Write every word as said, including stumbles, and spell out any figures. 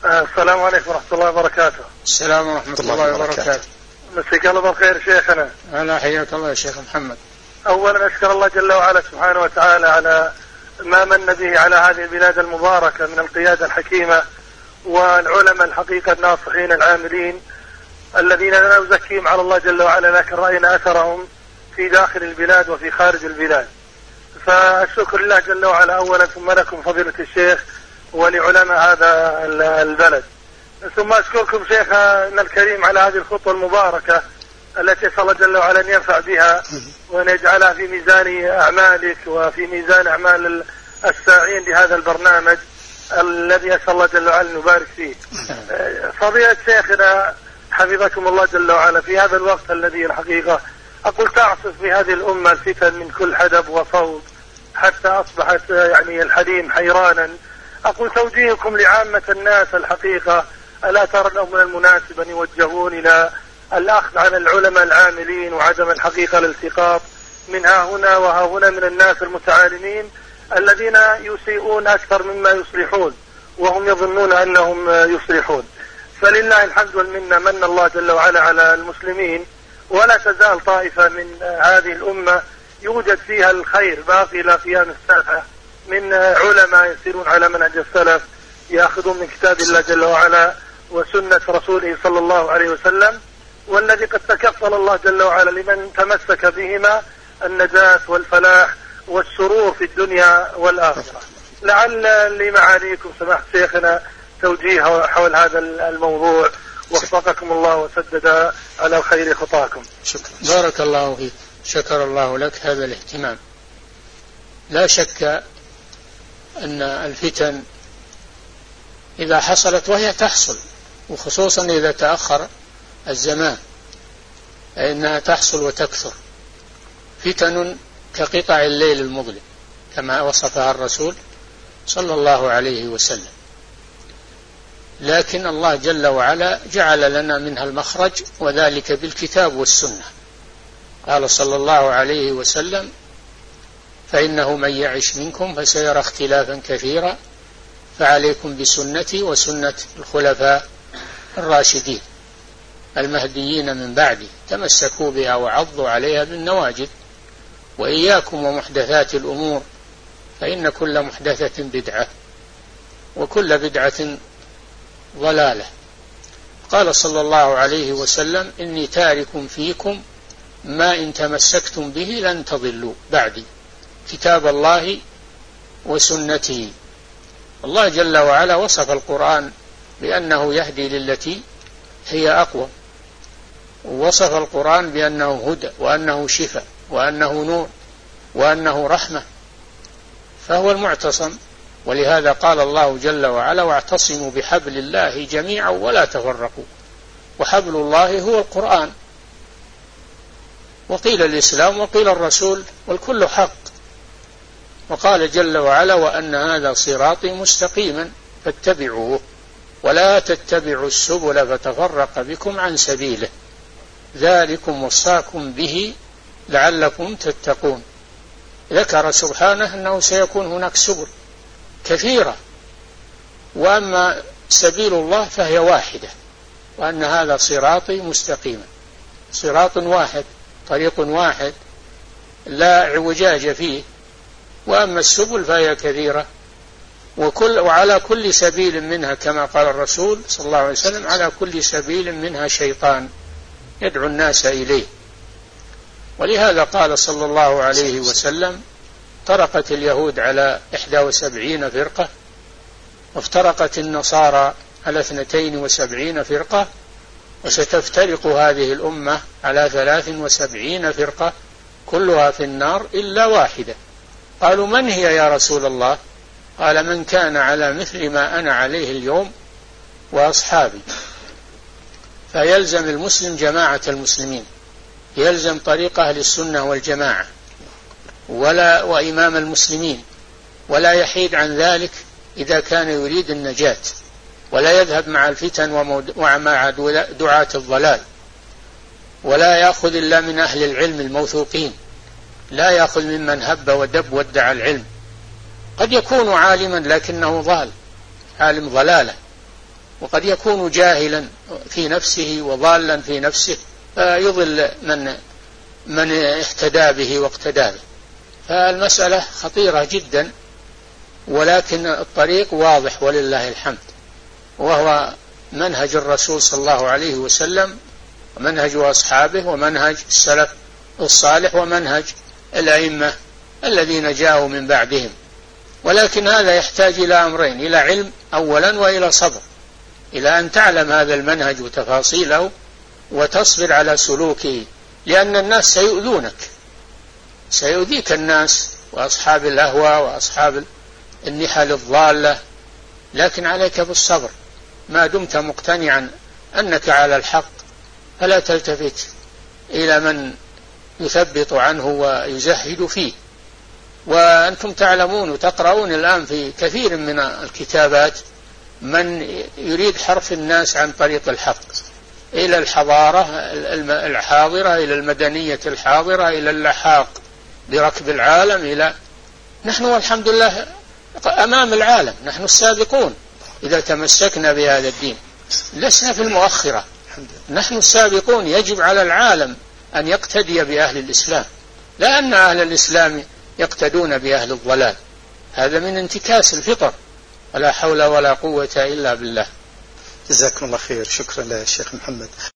السلام عليكم ورحمة الله وبركاته. السلام ورحمة الله وبركاته. مساك الله بالخير شيخنا. أهلا حياك الله يا شيخ محمد. أولا أشكر الله جل وعلا سبحانه وتعالى على ما من به على هذه البلاد المباركة من القيادة الحكيمة والعلماء الحقيقة الناصحين العاملين الذين لا نزكيهم على الله جل وعلا، لكن رأينا أثرهم في داخل البلاد وفي خارج البلاد. فالشكر لله جل وعلا أولا، ثم لكم فضيلة الشيخ ولعلماء هذا البلد، ثم أشكركم شيخنا الكريم على هذه الخطوة المباركة التي أسأل الله جل وعلا أن ينفع بها وأن يجعلها في ميزان أعمالك وفي ميزان أعمال الساعين لهذا البرنامج الذي أسأل الله جل وعلا أن يبارك فيه. فضيلة شيخنا حفظكم الله جل وعلا، في هذا الوقت الذي الحقيقة أقول تعصف بهذه الأمة الفتن من كل حدب وصوب حتى أصبحت يعني الحليم حيرانا، أقول توجيهكم لعامة الناس الحقيقة ألا ترى لهم من المناسب أن يوجهون إلى الأخذ عن العلماء العاملين وعدم الحقيقة الالتقاط من ها هنا وها هنا من الناس المتعالمين الذين يسيئون أكثر مما يصلحون وهم يظنون أنهم يصلحون. فلله الحمد والمنة، من الله جل وعلا على المسلمين، ولا تزال طائفة من هذه الأمة يوجد فيها الخير باقي إلى قيام الساعة من علماء يسيرون على منهج السلف، يأخذون من كتاب الله جل وعلا وسنة رسوله صلى الله عليه وسلم، والذي قد تكفل الله جل وعلا لمن تمسك بهما النجاة والفلاح والسرور في الدنيا والآخرة. لعل لمعاليكم سماحة شيخنا توجيه حول هذا الموضوع، وفقكم الله وسدد على خير خطاكم. شكرا. بارك الله فيك، شكر الله لك هذا الاهتمام. لا شك أن الفتن إذا حصلت، وهي تحصل وخصوصا إذا تأخر الزمان، إنها تحصل وتكثر، فتن كقطع الليل المظلم كما وصفها الرسول صلى الله عليه وسلم. لكن الله جل وعلا جعل لنا منها المخرج، وذلك بالكتاب والسنة. قال صلى الله عليه وسلم: فإنه من يعش منكم فسيرى اختلافا كثيرا فعليكم بسنتي وسنة الخلفاء الراشدين المهديين من بعدي، تمسكوا بها وعضوا عليها بالنواجذ، وإياكم ومحدثات الأمور فإن كل محدثة بدعة وكل بدعة ضلالة. قال صلى الله عليه وسلم: إني تارك فيكم ما إن تمسكتم به لن تضلوا بعدي، كتاب الله وسنته. الله جل وعلا وصف القرآن بأنه يهدي للتي هي أقوى، ووصف القرآن بأنه هدى وأنه شفاء وأنه نور وأنه رحمة، فهو المعتصم. ولهذا قال الله جل وعلا: واعتصموا بحبل الله جميعا ولا تفرقوا، وحبل الله هو القرآن، وقيل الإسلام وقيل الرسول، والكل حق. وقال جل وعلا: وأن هذا صراطي مستقيما فاتبعوه ولا تتبعوا السبل فتفرق بكم عن سبيله ذلكم وصاكم به لعلكم تتقون. ذكر سبحانه أنه سيكون هناك سبل كثيرة، وأما سبيل الله فهي واحدة، وأن هذا صراطي مستقيما، صراط واحد، طريق واحد لا اعوجاج فيه. وأما السبل فهي كثيرة، وكل وعلى كل سبيل منها كما قال الرسول صلى الله عليه وسلم: على كل سبيل منها شيطان يدعو الناس إليه. ولهذا قال صلى الله عليه وسلم: افترقت اليهود على إحدى وسبعين فرقة، وافترقت النصارى على اثنتين وسبعين فرقة، وستفترق هذه الأمة على ثلاث وسبعين فرقة كلها في النار إلا واحدة. قالوا: من هي يا رسول الله؟ قال: من كان على مثل ما أنا عليه اليوم وأصحابي. فيلزم المسلم جماعة المسلمين، يلزم طريق أهل السنة والجماعة ولا وإمام المسلمين، ولا يحيد عن ذلك إذا كان يريد النجاة، ولا يذهب مع الفتن ومع دعاة الضلال، ولا يأخذ إلا من أهل العلم الموثوقين، لا يأخذ ممن هب ودب وادعى العلم. قد يكون عالما لكنه ضال، عالم ضلالة، وقد يكون جاهلا في نفسه وضالا في نفسه فيضل من من اهتدى به واقتدى به. فالمسألة خطيرة جدا، ولكن الطريق واضح ولله الحمد، وهو منهج الرسول صلى الله عليه وسلم ومنهج أصحابه ومنهج السلف الصالح ومنهج الأئمة الذين جاءوا من بعدهم. ولكن هذا يحتاج إلى أمرين: إلى علم أولا، وإلى صبر، إلى أن تعلم هذا المنهج وتفاصيله وتصبر على سلوكه، لأن الناس سيؤذونك، سيؤذيك الناس وأصحاب الأهواء وأصحاب النحل الضالة، لكن عليك بالصبر ما دمت مقتنعا أنك على الحق، فلا تلتفت إلى من يثبط عنه ويزهد فيه. وأنتم تعلمون وتقرؤون الآن في كثير من الكتابات من يريد حرف الناس عن طريق الحق إلى الحضارة الحاضرة، إلى المدنية الحاضرة، إلى اللحاق بركب العالم، إلى نحن والحمد لله أمام العالم، نحن السابقون إذا تمسكنا بهذا الدين، لسنا في المؤخرة، نحن السابقون. يجب على العالم أن يقتدي بأهل الإسلام، لا أن أهل الإسلام يقتدون بأهل الضلال، هذا من انتكاس الفطر، ولا حول ولا قوة إلا بالله. جزاكم الله خير. شكرا للشيخ محمد.